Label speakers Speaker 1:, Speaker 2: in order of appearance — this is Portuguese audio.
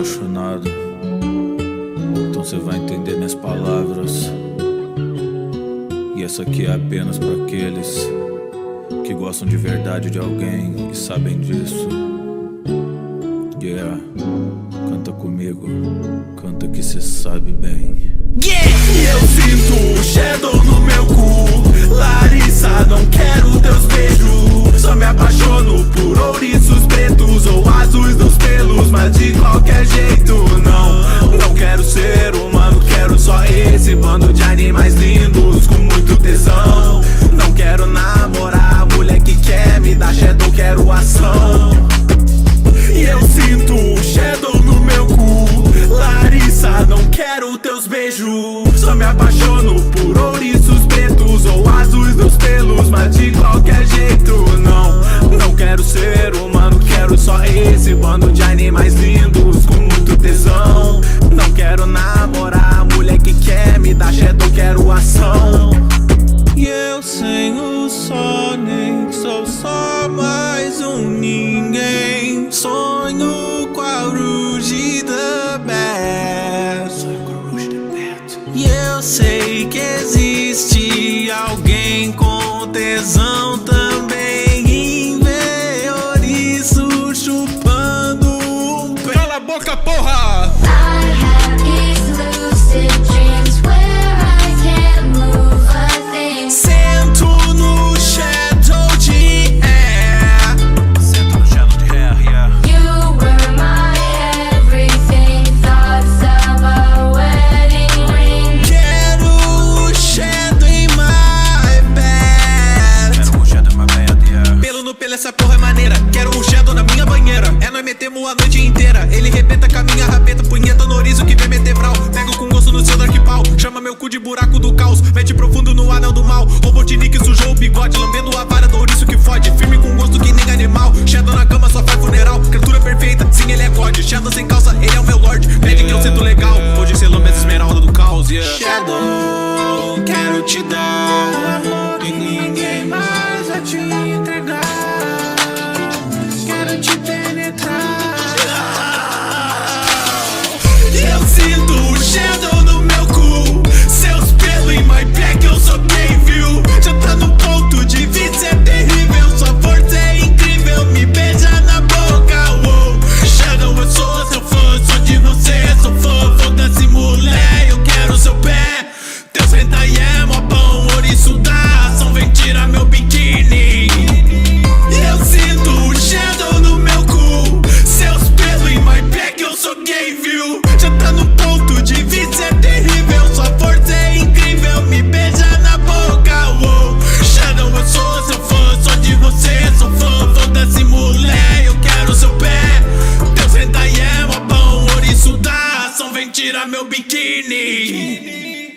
Speaker 1: apaixonado, então cê vai entender minhas palavras. E essa aqui é apenas pra aqueles que gostam de verdade de alguém e sabem disso. Yeah, canta comigo, canta que cê sabe bem.
Speaker 2: Yeah! E eu sinto o shadow no meu cu. Larissa, não quero teus beijos. Só me apaixono por ouriços pretos ou azuis nos pelos, mas de qualquer jeito não quero ser humano, quero só esse bando de animais lindos com muito tesão. Não quero namorar a mulher que quer me dar shadow, quero ação. E eu sinto o shadow no meu cu. Larissa, não quero teus beijos. Só me apaixono por ouriços pretos ou azuis nos pelos, mas de qualquer jeito não quero ser humano, quero só esse bando de animais lindos com muito tesão. Não quero namorar a mulher que quer me dar shadow, quero ação. E eu sem o sol, nem sou só mais um ninguém. Sonho com a rugida best. E eu sei que existe alguém com tesão também em ver ouriço chupando um pé. Cala a boca, porra!
Speaker 3: I have these lucid dreams where I can't move a thing.
Speaker 2: Sento no shadow de hair. Sento no shadow de hair, yeah.
Speaker 3: You were my everything, thoughts of a wedding ring.
Speaker 2: Quero o shadow em my bed. Quero o shadow em my bed, yeah. Pelo no pelo, essa porra é maneira. Quero o shadow na minha banheira. É nós metemos a noite inteira. Ele rebenta com a minha rabeta, punheta no orizo que vem meter vral. Pego com gosto no seu dark pau. Chama meu cu de buraco do caos. Mete profundo no anel do mal. Robotnik sujou o bigode, lambendo a vara do ouriço que fode. Firme com gosto que nem animal. Shadow na cama só faz funeral. Criatura perfeita, sim ele é God. Shadow sem calça, ele é o meu lord. Pede que eu sinto legal. Hoje cê lambe essa esmeralda do caos, yeah. Shadow, quero te dar e ninguém mais vai te entregar. Quero te penetrar. Eu sinto o shadow no meu cu. Seus pelos em my back, eu sou quem viu. Já tá no ponto de vício, é terrível. Sua força é incrível, me beija na boca, uou. Shadow, eu sou seu fã, sou de você, sou fã. Foda-se mulher, eu quero seu pé. Teus hentai é mó bom, ouriço da ação, vem tirar meu biquíni. Eu sinto o shadow no meu cu. Seus pelos em my back, eu sou gay, viu? Já tá no ponto de vício, é terrível. Sua força é incrível, me beija na boca, uou. Shadow, eu sou seu fã, sou de você, sou fã. Foda-se mulher, eu quero seu pé. Teus hentai é mó bom, ouriço da ação, vem tirar meu biquíni.